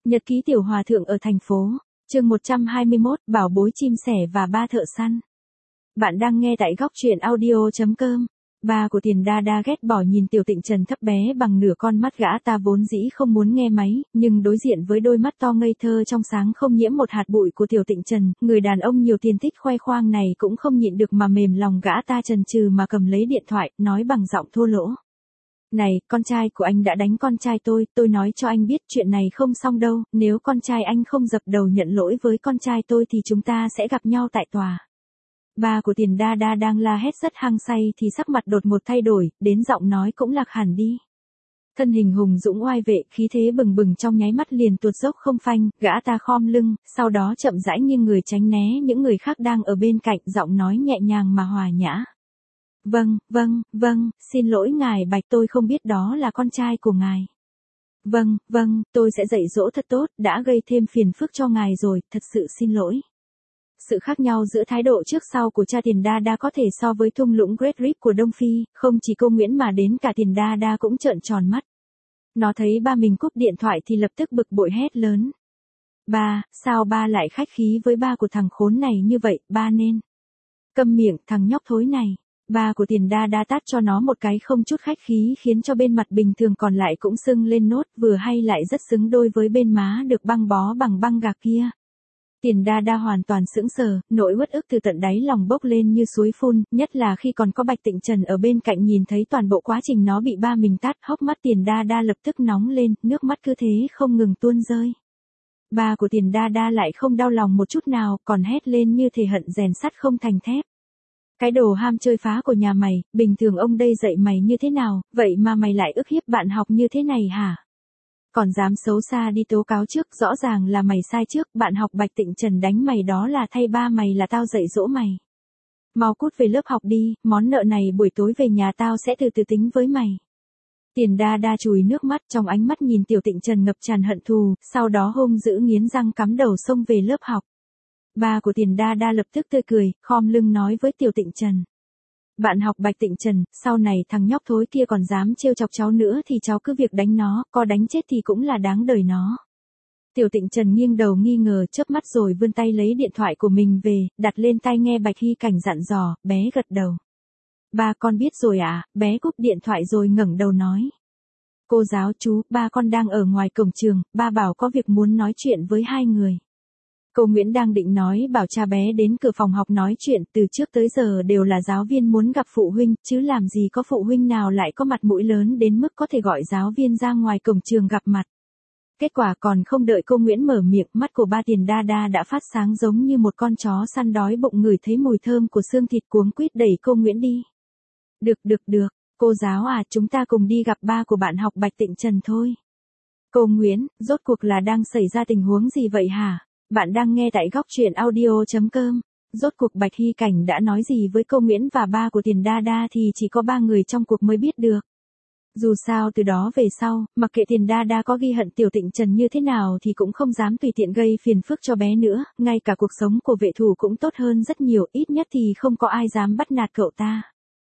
Nhật ký tiểu hòa thượng ở thành phố. Chương 121, bảo bối chim sẻ và ba thợ săn. Bạn đang nghe tại góc truyện audio.com. Ba của Tiền Đa Đa ghét bỏ nhìn Tiểu Tịnh Trần thấp bé bằng nửa con mắt gã ta vốn dĩ không muốn nghe máy, nhưng đối diện với đôi mắt to ngây thơ trong sáng không nhiễm một hạt bụi của Tiểu Tịnh Trần, người đàn ông nhiều tiền tích khoe khoang này cũng không nhịn được mà mềm lòng gã ta chần chừ mà cầm lấy điện thoại, nói bằng giọng thô lỗ. Này, con trai của anh đã đánh con trai tôi nói cho anh biết chuyện này không xong đâu, nếu con trai anh không dập đầu nhận lỗi với con trai tôi thì chúng ta sẽ gặp nhau tại tòa. Ba của Tiền Đa Đa đang la hét rất hăng say thì sắc mặt đột ngột thay đổi, đến giọng nói cũng lạc hẳn đi. Thân hình hùng dũng oai vệ, khí thế bừng bừng trong nháy mắt liền tuột dốc không phanh, gã ta khom lưng, sau đó chậm rãi nghiêng người tránh né những người khác đang ở bên cạnh, giọng nói nhẹ nhàng mà hòa nhã. Vâng, xin lỗi ngài Bạch, tôi không biết đó là con trai của ngài. Vâng, tôi sẽ dạy dỗ thật tốt, đã gây thêm phiền phức cho ngài rồi, thật sự xin lỗi. Sự khác nhau giữa thái độ trước sau của cha Tiền Đa Đa có thể so với thung lũng Great Rip của Đông Phi, không chỉ cô Nguyễn mà đến cả Tiền Đa Đa cũng trợn tròn mắt. Nó thấy ba mình cúp điện thoại thì lập tức bực bội hét lớn. Ba, sao ba lại khách khí với ba của thằng khốn này như vậy, ba nên. Câm miệng, thằng nhóc thối này. Ba của Tiền Đa Đa tát cho nó một cái không chút khách khí khiến cho bên mặt bình thường còn lại cũng sưng lên nốt, vừa hay lại rất xứng đôi với bên má được băng bó bằng băng gạc kia. Tiền Đa Đa hoàn toàn sững sờ, nỗi uất ức từ tận đáy lòng bốc lên như suối phun, nhất là khi còn có Bạch Tịnh Trần ở bên cạnh nhìn thấy toàn bộ quá trình nó bị ba mình tát, hốc mắt Tiền Đa Đa lập tức nóng lên, nước mắt cứ thế không ngừng tuôn rơi. Ba của Tiền Đa Đa lại không đau lòng một chút nào, còn hét lên như thể hận rèn sắt không thành thép. Cái đồ ham chơi phá của nhà mày, bình thường ông đây dạy mày như thế nào, vậy mà mày lại ức hiếp bạn học như thế này hả? Còn dám xấu xa đi tố cáo trước, rõ ràng là mày sai trước, bạn học Bạch Tịnh Trần đánh mày đó là thay ba mày là tao dạy dỗ mày. Mau cút về lớp học đi, món nợ này buổi tối về nhà tao sẽ từ từ tính với mày. Tiền Đa Đa chùi nước mắt, trong ánh mắt nhìn Tiểu Tịnh Trần ngập tràn hận thù, sau đó hung dữ nghiến răng cắm đầu xông về lớp học. Ba của Tiền Đa Đa lập tức tươi cười, khom lưng nói với Tiểu Tịnh Trần. Bạn học Bạch Tịnh Trần, sau này thằng nhóc thối kia còn dám trêu chọc cháu nữa thì cháu cứ việc đánh nó, có đánh chết thì cũng là đáng đời nó. Tiểu Tịnh Trần nghiêng đầu nghi ngờ, chớp mắt rồi vươn tay lấy điện thoại của mình về, đặt lên tai nghe Bạch Hy Cảnh dặn dò, bé gật đầu. Ba con biết rồi ạ, bé cúp điện thoại rồi ngẩng đầu nói. Cô giáo chú, ba con đang ở ngoài cổng trường, ba bảo có việc muốn nói chuyện với hai người. Cô Nguyễn đang định nói bảo cha bé đến cửa phòng học nói chuyện, từ trước tới giờ đều là giáo viên muốn gặp phụ huynh, chứ làm gì có phụ huynh nào lại có mặt mũi lớn đến mức có thể gọi giáo viên ra ngoài cổng trường gặp mặt. Kết quả còn không đợi cô Nguyễn mở miệng, mắt của ba Tiền Đa Đa đã phát sáng giống như một con chó săn đói bụng ngửi thấy mùi thơm của xương thịt, cuống quýt đẩy cô Nguyễn đi. Được, cô giáo à, chúng ta cùng đi gặp ba của bạn học Bạch Tịnh Trần thôi. Cô Nguyễn, rốt cuộc là đang xảy ra tình huống gì vậy hả? Bạn đang nghe tại góc truyện audio.com. Rốt cuộc Bạch Hy Cảnh đã nói gì với cô Nguyễn và ba của Tiền Đa Đa thì chỉ có ba người trong cuộc mới biết được. Dù sao từ đó về sau, mặc kệ Tiền Đa Đa có ghi hận Tiểu Tịnh Trần như thế nào thì cũng không dám tùy tiện gây phiền phức cho bé nữa, ngay cả cuộc sống của vệ thủ cũng tốt hơn rất nhiều, ít nhất thì không có ai dám bắt nạt cậu ta.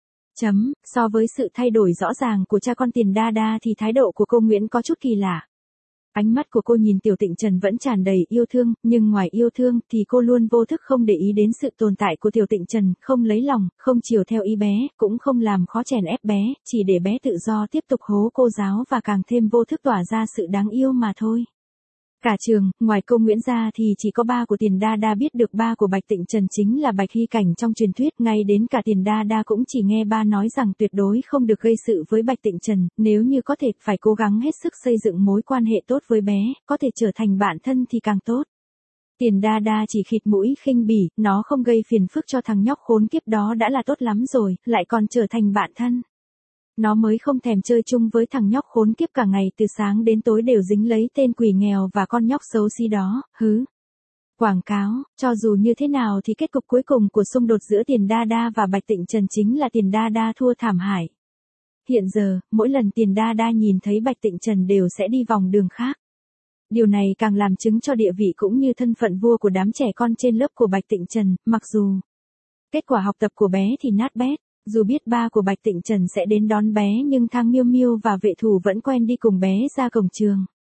So với sự thay đổi rõ ràng của cha con Tiền Đa Đa thì thái độ của cô Nguyễn có chút kỳ lạ. Ánh mắt của cô nhìn Tiểu Tịnh Trần vẫn tràn đầy yêu thương, nhưng ngoài yêu thương thì cô luôn vô thức không để ý đến sự tồn tại của Tiểu Tịnh Trần, không lấy lòng, không chiều theo ý bé, cũng không làm khó chèn ép bé, chỉ để bé tự do tiếp tục hố cô giáo và càng thêm vô thức tỏa ra sự đáng yêu mà thôi. Cả trường, ngoài cô Nguyễn ra thì chỉ có ba của Tiền Đa Đa biết được ba của Bạch Tịnh Trần chính là Bạch Hy Cảnh trong truyền thuyết, ngay đến cả Tiền Đa Đa cũng chỉ nghe ba nói rằng tuyệt đối không được gây sự với Bạch Tịnh Trần, nếu như có thể phải cố gắng hết sức xây dựng mối quan hệ tốt với bé, có thể trở thành bạn thân thì càng tốt. Tiền Đa Đa chỉ khịt mũi khinh bỉ, nó không gây phiền phức cho thằng nhóc khốn kiếp đó đã là tốt lắm rồi, lại còn trở thành bạn thân. Nó mới không thèm chơi chung với thằng nhóc khốn kiếp cả ngày từ sáng đến tối đều dính lấy tên quỷ nghèo và con nhóc xấu xí đó, hứ. Quảng cáo, cho dù như thế nào thì kết cục cuối cùng của xung đột giữa Tiền Đa Đa và Bạch Tịnh Trần chính là Tiền Đa Đa thua thảm hại. Hiện giờ, mỗi lần Tiền Đa Đa nhìn thấy Bạch Tịnh Trần đều sẽ đi vòng đường khác. Điều này càng làm chứng cho địa vị cũng như thân phận vua của đám trẻ con trên lớp của Bạch Tịnh Trần, mặc dù kết quả học tập của bé thì nát bét. Dù biết ba của Bạch Tịnh Trần sẽ đến đón bé nhưng Thang Miêu Miêu và vệ thủ vẫn quen đi cùng bé ra cổng trường.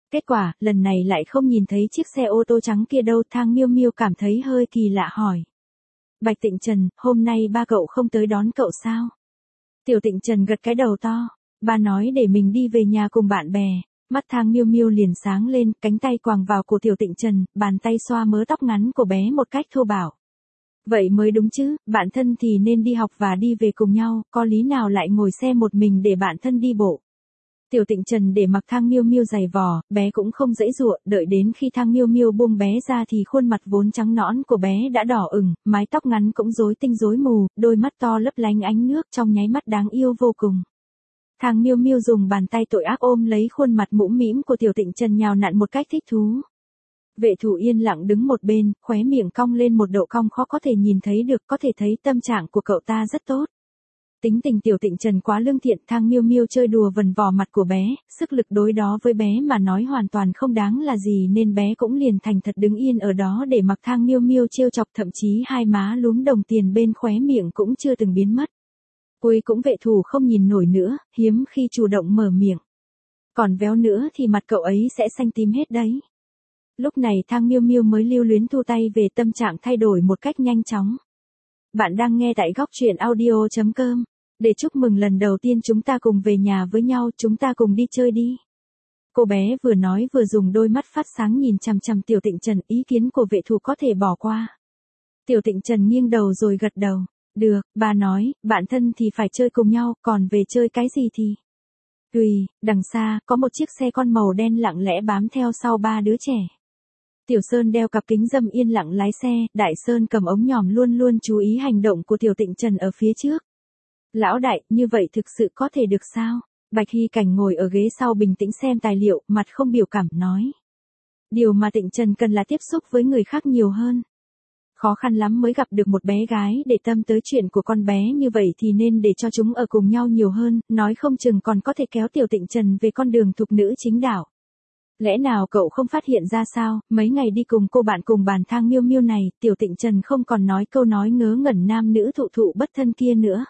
Kết quả, lần này lại không nhìn thấy chiếc xe ô tô trắng kia đâu. Thang Miêu Miêu cảm thấy hơi kỳ lạ hỏi. Bạch Tịnh Trần, hôm nay ba cậu không tới đón cậu sao? Tiểu Tịnh Trần gật cái đầu to. Ba nói để mình đi về nhà cùng bạn bè. Mắt Thang Miêu Miêu liền sáng lên, cánh tay quàng vào cổ Tiểu Tịnh Trần, bàn tay xoa mớ tóc ngắn của bé một cách thô bạo. Vậy mới đúng chứ, bạn thân thì nên đi học và đi về cùng nhau, có lý nào lại ngồi xe một mình để bạn thân đi bộ. Tiểu Tịnh Trần để mặc Thang Miêu Miêu giày vò, bé cũng không giãy giụa, đợi đến khi Thang Miêu Miêu buông bé ra thì khuôn mặt vốn trắng nõn của bé đã đỏ ửng, mái tóc ngắn cũng rối tinh rối mù, đôi mắt to lấp lánh ánh nước trong nháy mắt đáng yêu vô cùng. Thang Miêu Miêu dùng bàn tay tội ác ôm lấy khuôn mặt mũm mĩm của Tiểu Tịnh Trần nhào nặn một cách thích thú. Vệ thủ yên lặng đứng một bên, khóe miệng cong lên một độ cong khó có thể nhìn thấy được, có thể thấy tâm trạng của cậu ta rất tốt. Tính tình Tiểu Tịnh Trần quá lương thiện, Thang Miêu Miêu chơi đùa vần vò mặt của bé, sức lực đối đó với bé mà nói hoàn toàn không đáng là gì nên bé cũng liền thành thật đứng yên ở đó để mặc Thang Miêu Miêu trêu chọc, thậm chí hai má lúm đồng tiền bên khóe miệng cũng chưa từng biến mất. Cuối cũng vệ thủ không nhìn nổi nữa, hiếm khi chủ động mở miệng. Còn véo nữa thì mặt cậu ấy sẽ xanh tím hết đấy. Lúc này Thang Miêu Miêu mới lưu luyến thu tay về, tâm trạng thay đổi một cách nhanh chóng. Bạn đang nghe tại góc truyện audio.com. Để chúc mừng lần đầu tiên chúng ta cùng về nhà với nhau, chúng ta cùng đi chơi đi. Cô bé vừa nói vừa dùng đôi mắt phát sáng nhìn chằm chằm Tiểu Tịnh Trần, ý kiến của vệ thủ có thể bỏ qua. Tiểu Tịnh Trần nghiêng đầu rồi gật đầu. Được, bà nói, bạn thân thì phải chơi cùng nhau, còn về chơi cái gì thì... Tùy, đằng xa, có một chiếc xe con màu đen lặng lẽ bám theo sau ba đứa trẻ. Tiểu Sơn đeo cặp kính râm yên lặng lái xe, Đại Sơn cầm ống nhòm luôn luôn chú ý hành động của Tiểu Tịnh Trần ở phía trước. Lão đại, như vậy thực sự có thể được sao? Bạch Hy Cảnh ngồi ở ghế sau bình tĩnh xem tài liệu, mặt không biểu cảm nói. Điều mà Tịnh Trần cần là tiếp xúc với người khác nhiều hơn. Khó khăn lắm mới gặp được một bé gái để tâm tới chuyện của con bé như vậy thì nên để cho chúng ở cùng nhau nhiều hơn, nói không chừng còn có thể kéo Tiểu Tịnh Trần về con đường thục nữ chính đạo. Lẽ nào cậu không phát hiện ra sao, mấy ngày đi cùng cô bạn cùng bàn Thang Miêu Miêu này, Tiểu Tịnh Trần không còn nói câu nói ngớ ngẩn nam nữ thụ thụ bất thân kia nữa.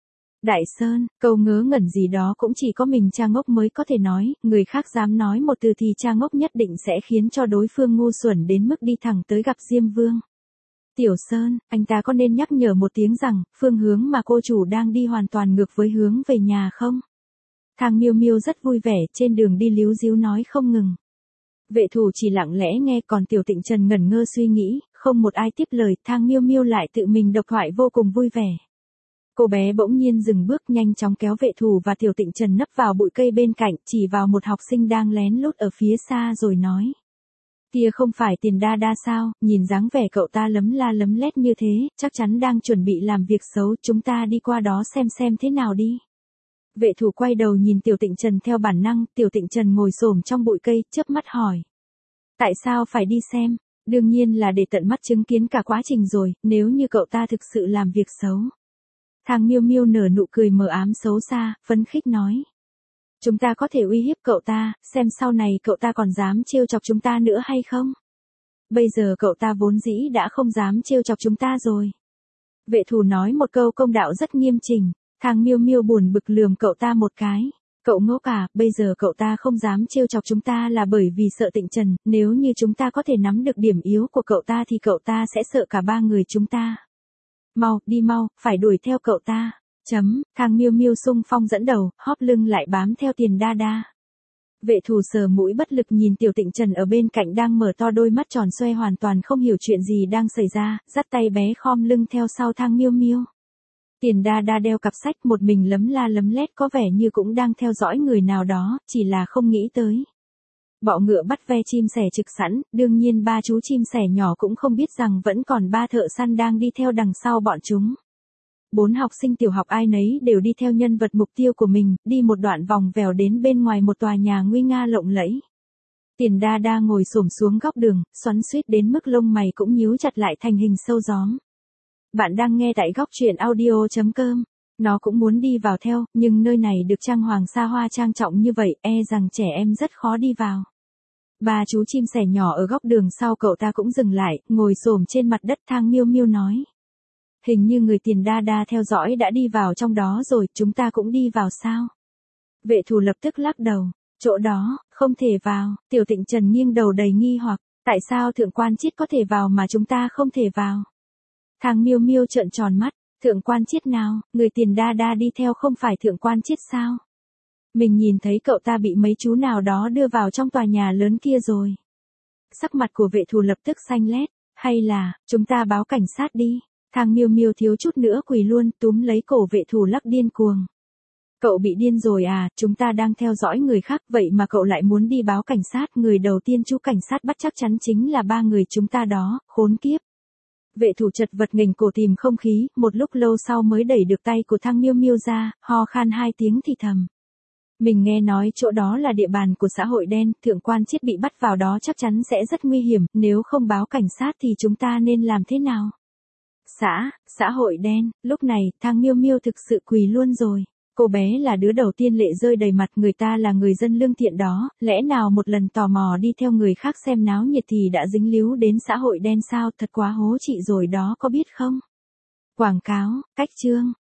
Đại Sơn, câu ngớ ngẩn gì đó cũng chỉ có mình cha ngốc mới có thể nói, người khác dám nói một từ thì cha ngốc nhất định sẽ khiến cho đối phương ngu xuẩn đến mức đi thẳng tới gặp Diêm Vương. Tiểu Sơn, anh ta có nên nhắc nhở một tiếng rằng, phương hướng mà cô chủ đang đi hoàn toàn ngược với hướng về nhà không? Thang Miêu Miêu rất vui vẻ, trên đường đi líu díu nói không ngừng. Vệ thủ chỉ lặng lẽ nghe, còn Tiểu Tịnh Trần ngẩn ngơ suy nghĩ, không một ai tiếp lời, Thang Miêu Miêu lại tự mình độc thoại vô cùng vui vẻ. Cô bé bỗng nhiên dừng bước, nhanh chóng kéo vệ thủ và Tiểu Tịnh Trần nấp vào bụi cây bên cạnh, chỉ vào một học sinh đang lén lút ở phía xa rồi nói. Kia không phải Tiền Đa Đa sao, nhìn dáng vẻ cậu ta lấm la lấm lét như thế, chắc chắn đang chuẩn bị làm việc xấu, chúng ta đi qua đó xem thế nào đi. Vệ thủ quay đầu nhìn Tiểu Tịnh Trần theo bản năng, Tiểu Tịnh Trần ngồi xổm trong bụi cây, chớp mắt hỏi. Tại sao phải đi xem? Đương nhiên là để tận mắt chứng kiến cả quá trình rồi, nếu như cậu ta thực sự làm việc xấu. Thang Miêu Miêu nở nụ cười mờ ám xấu xa, phấn khích nói. Chúng ta có thể uy hiếp cậu ta, xem sau này cậu ta còn dám trêu chọc chúng ta nữa hay không? Bây giờ cậu ta vốn dĩ đã không dám trêu chọc chúng ta rồi. Vệ thủ nói một câu công đạo rất nghiêm chỉnh, Thang Miêu Miêu buồn bực lườm cậu ta một cái. Cậu ngốc à, bây giờ cậu ta không dám trêu chọc chúng ta là bởi vì sợ Tịnh Trần, nếu như chúng ta có thể nắm được điểm yếu của cậu ta thì cậu ta sẽ sợ cả ba người chúng ta. Mau, đi mau, phải đuổi theo cậu ta. Thang Miêu Miêu xung phong dẫn đầu, hóp lưng lại bám theo Tiền Đa Đa. Vệ thủ sờ mũi bất lực nhìn Tiểu Tịnh Trần ở bên cạnh đang mở to đôi mắt tròn xoe hoàn toàn không hiểu chuyện gì đang xảy ra, dắt tay bé khom lưng theo sau Thang Miêu Miêu. Tiền Đa Đa đeo cặp sách một mình lấm la lấm lét có vẻ như cũng đang theo dõi người nào đó, chỉ là không nghĩ tới. Bọ ngựa bắt ve chim sẻ trực sẵn, đương nhiên ba chú chim sẻ nhỏ cũng không biết rằng vẫn còn ba thợ săn đang đi theo đằng sau bọn chúng. 4 học sinh tiểu học ai nấy đều đi theo nhân vật mục tiêu của mình, đi một đoạn vòng vèo đến bên ngoài một tòa nhà nguy nga lộng lẫy. Tiền Đa Đa ngồi xổm xuống góc đường, xoắn xuýt đến mức lông mày cũng nhíu chặt lại thành hình sâu gióm. Bạn đang nghe tại góc truyện audio.com. Nó cũng muốn đi vào theo, nhưng nơi này được trang hoàng xa hoa trang trọng như vậy, e rằng trẻ em rất khó đi vào. Ba chú chim sẻ nhỏ ở góc đường sau cậu ta cũng dừng lại, ngồi xổm trên mặt đất. Thang Miêu Miêu nói. Hình như người Tiền Đa Đa theo dõi đã đi vào trong đó rồi, chúng ta cũng đi vào sao? Vệ thủ lập tức lắc đầu. Chỗ đó, không thể vào, Tiểu Tịnh Trần nghiêng đầu đầy nghi hoặc, tại sao Thượng Quan Chiết có thể vào mà chúng ta không thể vào? Thang Miêu Miêu trợn tròn mắt, Thượng Quan Chiết nào, người Tiền Đa Đa đi theo không phải Thượng Quan Chiết sao? Mình nhìn thấy cậu ta bị mấy chú nào đó đưa vào trong tòa nhà lớn kia rồi. Sắc mặt của vệ thù lập tức xanh lét, hay là, chúng ta báo cảnh sát đi. Thang Miêu Miêu thiếu chút nữa quỳ luôn, túm lấy cổ vệ thù lắc điên cuồng. Cậu bị điên rồi à, chúng ta đang theo dõi người khác, vậy mà cậu lại muốn đi báo cảnh sát, người đầu tiên chú cảnh sát bắt chắc chắn chính là 3 người chúng ta đó, khốn kiếp. Vệ thủ chật vật nghềnh cổ tìm không khí, một lúc lâu sau mới đẩy được tay của Thang Miêu Miêu ra, ho khan 2 tiếng thì thầm. Mình nghe nói chỗ đó là địa bàn của xã hội đen, Thượng Quan Chiết bị bắt vào đó chắc chắn sẽ rất nguy hiểm, nếu không báo cảnh sát thì chúng ta nên làm thế nào? Xã hội đen, lúc này, Thang Miêu Miêu thực sự quỳ luôn rồi. Cô bé là đứa đầu tiên lệ rơi đầy mặt, người ta là người dân lương thiện đó, lẽ nào một lần tò mò đi theo người khác xem náo nhiệt thì đã dính líu đến xã hội đen sao, thật quá hố chị rồi đó có biết không? Quảng cáo, cách chương.